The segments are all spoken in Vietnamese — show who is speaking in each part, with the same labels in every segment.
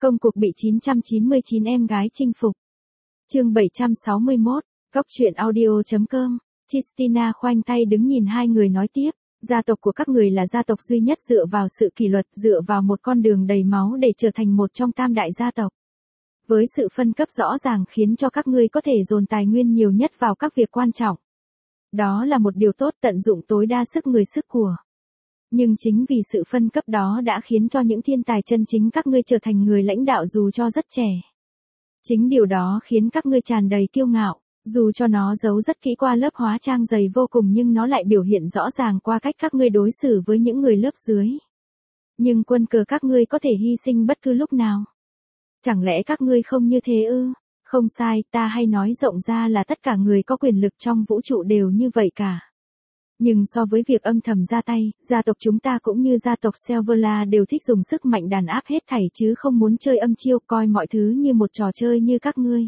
Speaker 1: Công cuộc bị 999 em gái chinh phục. Chương 761, Góc truyện audio.com. Christina khoanh tay đứng nhìn hai người nói tiếp, gia tộc của các người là gia tộc duy nhất dựa vào sự kỷ luật, dựa vào một con đường đầy máu để trở thành một trong tam đại gia tộc. Với sự phân cấp rõ ràng khiến cho các ngươi có thể dồn tài nguyên nhiều nhất vào các việc quan trọng. Đó là một điều tốt, tận dụng tối đa sức người sức của. Nhưng chính vì sự phân cấp đó đã khiến cho những thiên tài chân chính các ngươi trở thành người lãnh đạo dù cho rất trẻ. Chính điều đó khiến các ngươi tràn đầy kiêu ngạo, dù cho nó giấu rất kỹ qua lớp hóa trang dày vô cùng nhưng nó lại biểu hiện rõ ràng qua cách các ngươi đối xử với những người lớp dưới. Nhưng quân cờ các ngươi có thể hy sinh bất cứ lúc nào. Chẳng lẽ các ngươi không như thế ư? Không sai, ta hay nói rộng ra là tất cả người có quyền lực trong vũ trụ đều như vậy cả. Nhưng so với việc âm thầm ra tay, gia tộc chúng ta cũng như gia tộc Selvala đều thích dùng sức mạnh đàn áp hết thảy chứ không muốn chơi âm chiêu, coi mọi thứ như một trò chơi như các ngươi.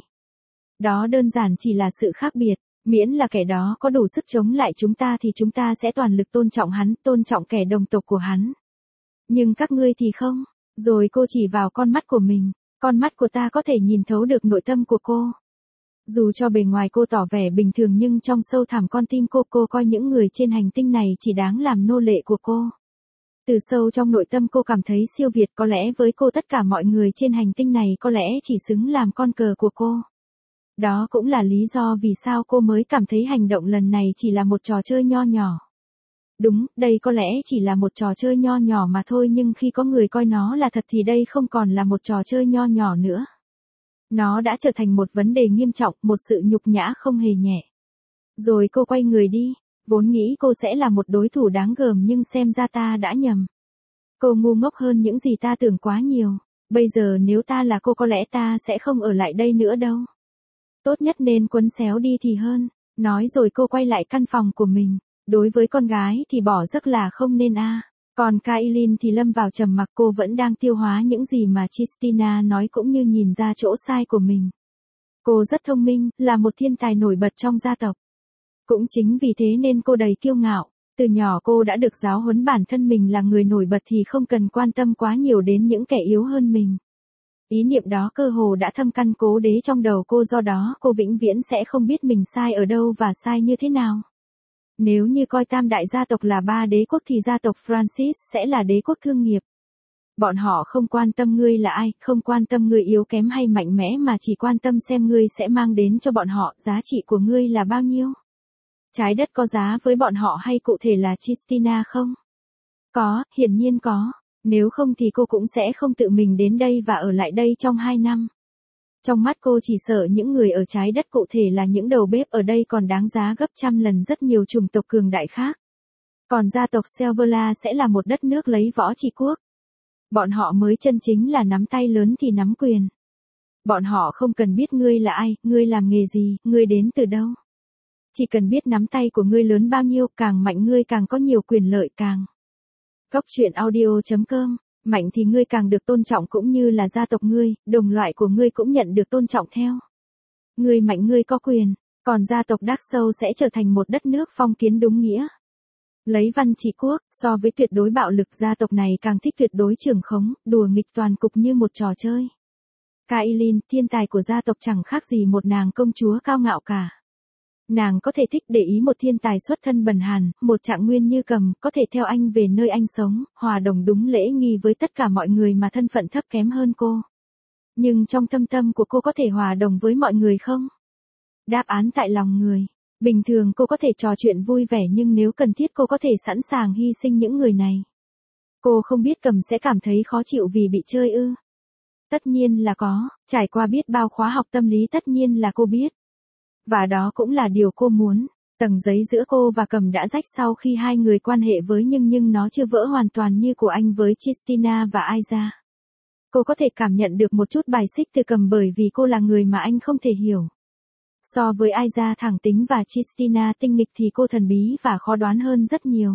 Speaker 1: Đó đơn giản chỉ là sự khác biệt, miễn là kẻ đó có đủ sức chống lại chúng ta thì chúng ta sẽ toàn lực tôn trọng hắn, tôn trọng kẻ đồng tộc của hắn. Nhưng các ngươi thì không. Rồi cô chỉ vào con mắt của mình, con mắt của ta có thể nhìn thấu được nội tâm của cô. Dù cho bề ngoài cô tỏ vẻ bình thường nhưng trong sâu thẳm con tim cô coi những người trên hành tinh này chỉ đáng làm nô lệ của cô. Từ sâu trong nội tâm cô cảm thấy siêu việt, có lẽ với cô tất cả mọi người trên hành tinh này có lẽ chỉ xứng làm con cờ của cô. Đó cũng là lý do vì sao cô mới cảm thấy hành động lần này chỉ là một trò chơi nho nhỏ. Đúng, đây có lẽ chỉ là một trò chơi nho nhỏ mà thôi nhưng khi có người coi nó là thật thì đây không còn là một trò chơi nho nhỏ nữa. Nó đã trở thành một vấn đề nghiêm trọng, một sự nhục nhã không hề nhẹ. Rồi cô quay người đi, vốn nghĩ cô sẽ là một đối thủ đáng gờm nhưng xem ra ta đã nhầm. Cô ngu ngốc hơn những gì ta tưởng quá nhiều, bây giờ nếu ta là cô có lẽ ta sẽ không ở lại đây nữa đâu. Tốt nhất nên quấn xéo đi thì hơn, nói rồi cô quay lại căn phòng của mình. Đối với con gái thì bỏ giấc là không nên a. Còn Kailin thì lâm vào trầm mặc, cô vẫn đang tiêu hóa những gì mà Christina nói cũng như nhìn ra chỗ sai của mình. Cô rất thông minh, là một thiên tài nổi bật trong gia tộc. Cũng chính vì thế nên cô đầy kiêu ngạo, từ nhỏ cô đã được giáo huấn bản thân mình là người nổi bật thì không cần quan tâm quá nhiều đến những kẻ yếu hơn mình. Ý niệm đó cơ hồ đã thâm căn cố đế trong đầu cô, do đó cô vĩnh viễn sẽ không biết mình sai ở đâu và sai như thế nào. Nếu như coi tam đại gia tộc là ba đế quốc thì gia tộc Francis sẽ là đế quốc thương nghiệp. Bọn họ không quan tâm ngươi là ai, không quan tâm ngươi yếu kém hay mạnh mẽ mà chỉ quan tâm xem ngươi sẽ mang đến cho bọn họ giá trị của ngươi là bao nhiêu. Trái đất có giá với bọn họ hay cụ thể là Christina không? Có, hiển nhiên có. Nếu không thì cô cũng sẽ không tự mình đến đây và ở lại đây trong 2 năm. Trong mắt cô chỉ sợ những người ở trái đất, cụ thể là những đầu bếp ở đây, còn đáng giá gấp trăm lần rất nhiều chủng tộc cường đại khác. Còn gia tộc Selvala sẽ là một đất nước lấy võ trị quốc. Bọn họ mới chân chính là nắm tay lớn thì nắm quyền. Bọn họ không cần biết ngươi là ai, ngươi làm nghề gì, ngươi đến từ đâu. Chỉ cần biết nắm tay của ngươi lớn bao nhiêu, càng mạnh ngươi càng có nhiều quyền lợi càng. Góc truyện audio.com. Mạnh thì ngươi càng được tôn trọng, cũng như là gia tộc ngươi, đồng loại của ngươi cũng nhận được tôn trọng theo. Ngươi mạnh ngươi có quyền, còn gia tộc Dark Soul sẽ trở thành một đất nước phong kiến đúng nghĩa. Lấy văn trị quốc, so với tuyệt đối bạo lực gia tộc này càng thích tuyệt đối trưởng khống, đùa nghịch toàn cục như một trò chơi. Kailin, thiên tài của gia tộc chẳng khác gì một nàng công chúa cao ngạo cả. Nàng có thể thích để ý một thiên tài xuất thân bần hàn, một trạng nguyên như Cầm, có thể theo anh về nơi anh sống, hòa đồng đúng lễ nghi với tất cả mọi người mà thân phận thấp kém hơn cô. Nhưng trong thâm tâm của cô có thể hòa đồng với mọi người không? Đáp án tại lòng người. Bình thường cô có thể trò chuyện vui vẻ nhưng nếu cần thiết cô có thể sẵn sàng hy sinh những người này. Cô không biết Cầm sẽ cảm thấy khó chịu vì bị chơi ư? Tất nhiên là có, trải qua biết bao khóa học tâm lý tất nhiên là cô biết. Và đó cũng là điều cô muốn. Tầng giấy giữa cô và Cầm đã rách sau khi hai người quan hệ với nhưng nó chưa vỡ hoàn toàn như của anh với Christina và Aiza. Cô có thể cảm nhận được một chút bài xích từ Cầm bởi vì cô là người mà anh không thể hiểu. So với Aiza thẳng tính và Christina tinh nghịch thì cô thần bí và khó đoán hơn rất nhiều.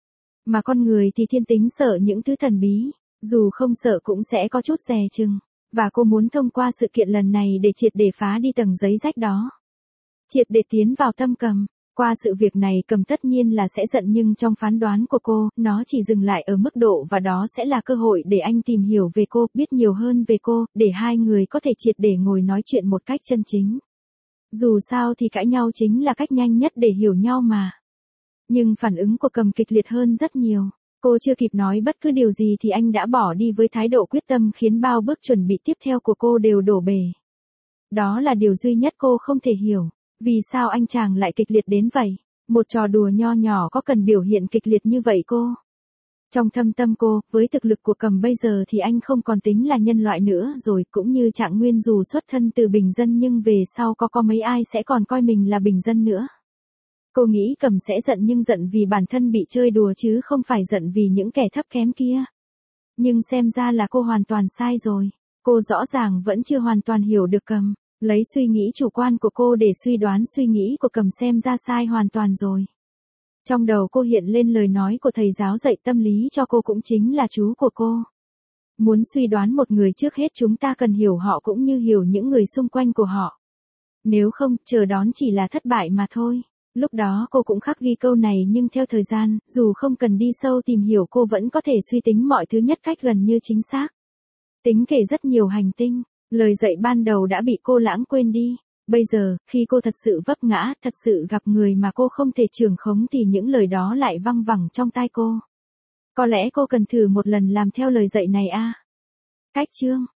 Speaker 1: Mà con người thì thiên tính sợ những thứ thần bí, dù không sợ cũng sẽ có chút dè chừng. Và cô muốn thông qua sự kiện lần này để triệt để phá đi tầng giấy rách đó. Triệt để tiến vào tâm Cầm. Qua sự việc này Cầm tất nhiên là sẽ giận, nhưng trong phán đoán của cô, nó chỉ dừng lại ở mức độ và đó sẽ là cơ hội để anh tìm hiểu về cô, biết nhiều hơn về cô, để hai người có thể triệt để ngồi nói chuyện một cách chân chính. Dù sao thì cãi nhau chính là cách nhanh nhất để hiểu nhau mà. Nhưng phản ứng của Cầm kịch liệt hơn rất nhiều. Cô chưa kịp nói bất cứ điều gì thì anh đã bỏ đi với thái độ quyết tâm khiến bao bước chuẩn bị tiếp theo của cô đều đổ bể. Đó là điều duy nhất cô không thể hiểu. Vì sao anh chàng lại kịch liệt đến vậy? Một trò đùa nho nhỏ có cần biểu hiện kịch liệt như vậy cô? Trong thâm tâm cô, với thực lực của Cầm bây giờ thì anh không còn tính là nhân loại nữa rồi, cũng như Trạng Nguyên dù xuất thân từ bình dân nhưng về sau có mấy ai sẽ còn coi mình là bình dân nữa. Cô nghĩ Cầm sẽ giận, nhưng giận vì bản thân bị chơi đùa chứ không phải giận vì những kẻ thấp kém kia. Nhưng xem ra là cô hoàn toàn sai rồi. Cô rõ ràng vẫn chưa hoàn toàn hiểu được Cầm. Lấy suy nghĩ chủ quan của cô để suy đoán suy nghĩ của Cầm xem ra sai hoàn toàn rồi. Trong đầu cô hiện lên lời nói của thầy giáo dạy tâm lý cho cô, cũng chính là chú của cô. Muốn suy đoán một người trước hết chúng ta cần hiểu họ cũng như hiểu những người xung quanh của họ. Nếu không, chờ đón chỉ là thất bại mà thôi. Lúc đó cô cũng khắc ghi câu này, nhưng theo thời gian, dù không cần đi sâu tìm hiểu, cô vẫn có thể suy tính mọi thứ nhất cách gần như chính xác. Tính kể rất nhiều hành tinh, lời dạy ban đầu đã bị cô lãng quên đi. Bây giờ, khi cô thật sự vấp ngã, thật sự gặp người mà cô không thể trưởng khống thì những lời đó lại văng vẳng trong tai cô. Có lẽ cô cần thử một lần làm theo lời dạy này a. Cách chương